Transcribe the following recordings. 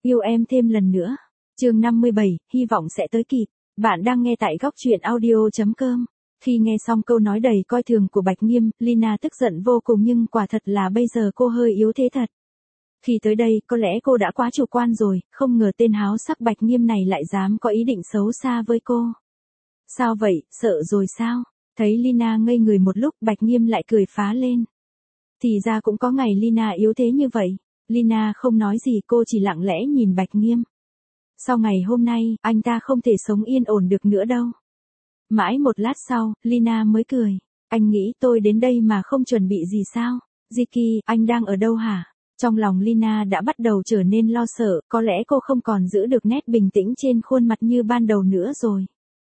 Yêu em thêm lần nữa. Chương 57, hy vọng sẽ tới kịp. Bạn đang nghe tại góc truyện audio.com. Khi nghe xong câu nói đầy coi thường của Bạch Nghiêm, Lina tức giận vô cùng nhưng quả thật là bây giờ cô hơi yếu thế thật. Khi tới đây, có lẽ cô đã quá chủ quan rồi, không ngờ tên háo sắc Bạch Nghiêm này lại dám có ý định xấu xa với cô. Sao vậy, sợ rồi sao? Thấy Lina ngây người một lúc, Bạch Nghiêm lại cười phá lên. Thì ra cũng có ngày Lina yếu thế như vậy. Lina không nói gì, cô chỉ lặng lẽ nhìn Bạch Nghiêm. Sau ngày hôm nay, anh ta không thể sống yên ổn được nữa đâu. Mãi một lát sau, Lina mới cười. Anh nghĩ tôi đến đây mà không chuẩn bị gì sao? Ziki, anh đang ở đâu hả? Trong lòng Lina đã bắt đầu trở nên lo sợ, có lẽ cô không còn giữ được nét bình tĩnh trên khuôn mặt như ban đầu nữa rồi.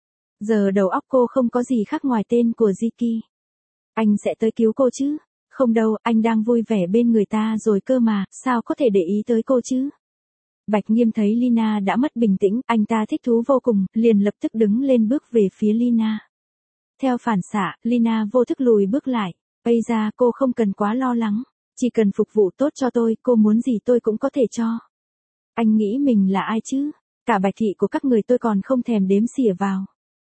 Giờ đầu óc cô không có gì khác ngoài tên của Ziki. Anh sẽ tới cứu cô chứ? Không đâu, anh đang vui vẻ bên người ta rồi cơ mà, sao có thể để ý tới cô chứ? Bạch Nghiêm thấy Lina đã mất bình tĩnh, anh ta thích thú vô cùng, liền lập tức đứng lên bước về phía Lina. Theo phản xạ, Lina vô thức lùi bước lại. Bây giờ cô không cần quá lo lắng, chỉ cần phục vụ tốt cho tôi, cô muốn gì tôi cũng có thể cho. Anh nghĩ mình là ai chứ? Cả bạch thị của các người tôi còn không thèm đếm xỉa vào.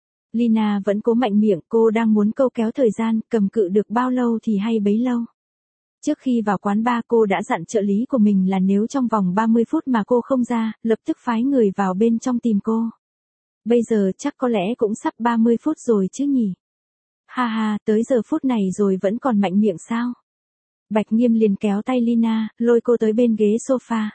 Lina vẫn cố mạnh miệng, cô đang muốn câu kéo thời gian, cầm cự được bao lâu thì hay bấy lâu. Trước khi vào quán bar cô đã dặn trợ lý của mình là nếu trong vòng 30 phút mà cô không ra, lập tức phái người vào bên trong tìm cô. Bây giờ chắc có lẽ cũng sắp 30 phút rồi chứ nhỉ? Ha ha, tới giờ phút này rồi vẫn còn mạnh miệng sao? Bạch Nghiêm liền kéo tay Lina, lôi cô tới bên ghế sofa.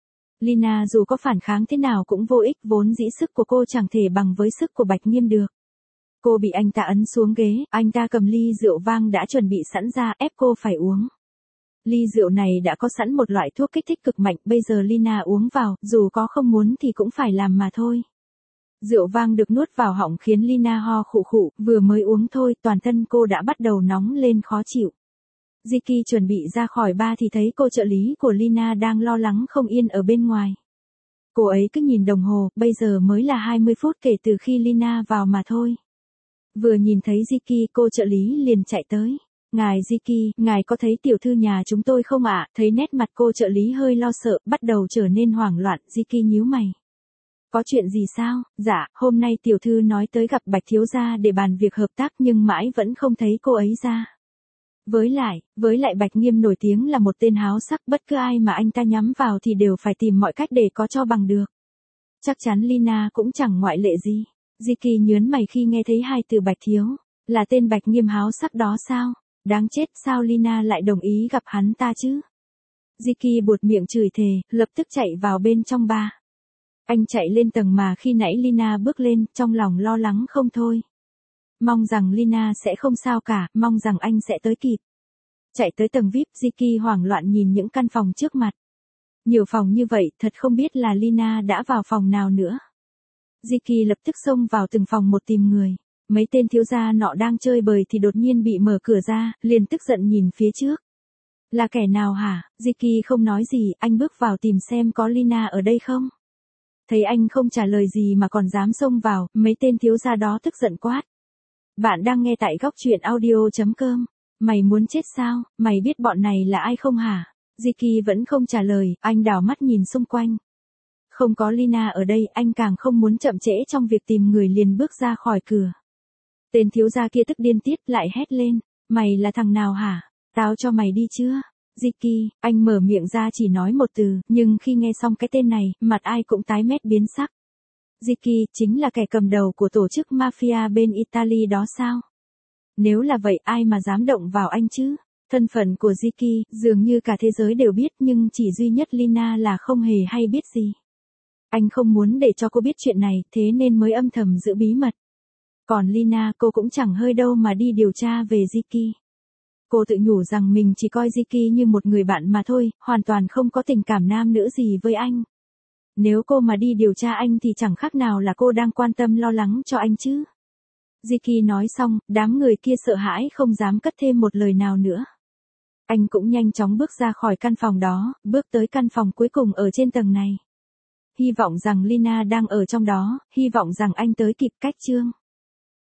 Lina dù có phản kháng thế nào cũng vô ích, vốn dĩ sức của cô chẳng thể bằng với sức của Bạch Nghiêm được. Cô bị anh ta ấn xuống ghế, anh ta cầm ly rượu vang đã chuẩn bị sẵn ra, ép cô phải uống. Ly rượu này đã có sẵn một loại thuốc kích thích cực mạnh, bây giờ Lina uống vào, dù có không muốn thì cũng phải làm mà thôi. Rượu vang được nuốt vào họng khiến Lina ho khụ khụ, vừa mới uống thôi, toàn thân cô đã bắt đầu nóng lên khó chịu. Ziki chuẩn bị ra khỏi bar thì thấy cô trợ lý của Lina đang lo lắng không yên ở bên ngoài. Cô ấy cứ nhìn đồng hồ, bây giờ mới là 20 phút kể từ khi Lina vào mà thôi. Vừa nhìn thấy Ziki, cô trợ lý liền chạy tới. Ngài Ziki, ngài có thấy tiểu thư nhà chúng tôi không ạ? Thấy nét mặt cô trợ lý hơi lo sợ, bắt đầu trở nên hoảng loạn, Ziki nhíu mày. Có chuyện gì sao? Dạ, hôm nay tiểu thư nói tới gặp Bạch thiếu gia để bàn việc hợp tác nhưng mãi vẫn không thấy cô ấy ra. Với lại Bạch Nghiêm nổi tiếng là một tên háo sắc, bất cứ ai mà anh ta nhắm vào thì đều phải tìm mọi cách để có cho bằng được. Chắc chắn Lina cũng chẳng ngoại lệ gì. Ziki nhớn mày khi nghe thấy hai từ Bạch thiếu, là tên Bạch Nghiêm háo sắc đó sao? Đáng chết, sao Lina lại đồng ý gặp hắn ta chứ? Ziki buột miệng chửi thề, lập tức chạy vào bên trong bar. Anh chạy lên tầng mà khi nãy Lina bước lên, trong lòng lo lắng không thôi. Mong rằng Lina sẽ không sao cả, mong rằng anh sẽ tới kịp. Chạy tới tầng VIP, Ziki hoảng loạn nhìn những căn phòng trước mặt. Nhiều phòng như vậy, thật không biết là Lina đã vào phòng nào nữa. Ziki lập tức xông vào từng phòng một tìm người. Mấy tên thiếu gia nọ đang chơi bời thì đột nhiên bị mở cửa ra, liền tức giận nhìn phía trước. Là kẻ nào hả? Ziki không nói gì, anh bước vào tìm xem có Lina ở đây không. Thấy anh không trả lời gì mà còn dám xông vào, mấy tên thiếu gia đó tức giận quát. Bạn đang nghe tại góc truyện audio.com. Mày muốn chết sao? Mày biết bọn này là ai không hả? Ziki vẫn không trả lời, anh đảo mắt nhìn xung quanh. Không có Lina ở đây, anh càng không muốn chậm trễ trong việc tìm người, liền bước ra khỏi cửa. Tên thiếu gia kia tức điên tiết lại hét lên. Mày là thằng nào hả? Tao cho mày đi chưa? Ziki, anh mở miệng ra chỉ nói một từ, nhưng khi nghe xong cái tên này, mặt ai cũng tái mét biến sắc. Ziki, chính là kẻ cầm đầu của tổ chức mafia bên Italy đó sao? Nếu là vậy ai mà dám động vào anh chứ? Thân phận của Ziki, dường như cả thế giới đều biết nhưng chỉ duy nhất Lina là không hề hay biết gì. Anh không muốn để cho cô biết chuyện này, thế nên mới âm thầm giữ bí mật. Còn Lina, cô cũng chẳng hơi đâu mà đi điều tra về Ziki. Cô tự nhủ rằng mình chỉ coi Ziki như một người bạn mà thôi, hoàn toàn không có tình cảm nam nữ gì với anh. Nếu cô mà đi điều tra anh thì chẳng khác nào là cô đang quan tâm lo lắng cho anh chứ. Ziki nói xong, đám người kia sợ hãi không dám cất thêm một lời nào nữa. Anh cũng nhanh chóng bước ra khỏi căn phòng đó, bước tới căn phòng cuối cùng ở trên tầng này. Hy vọng rằng Lina đang ở trong đó, hy vọng rằng anh tới kịp. Cách chương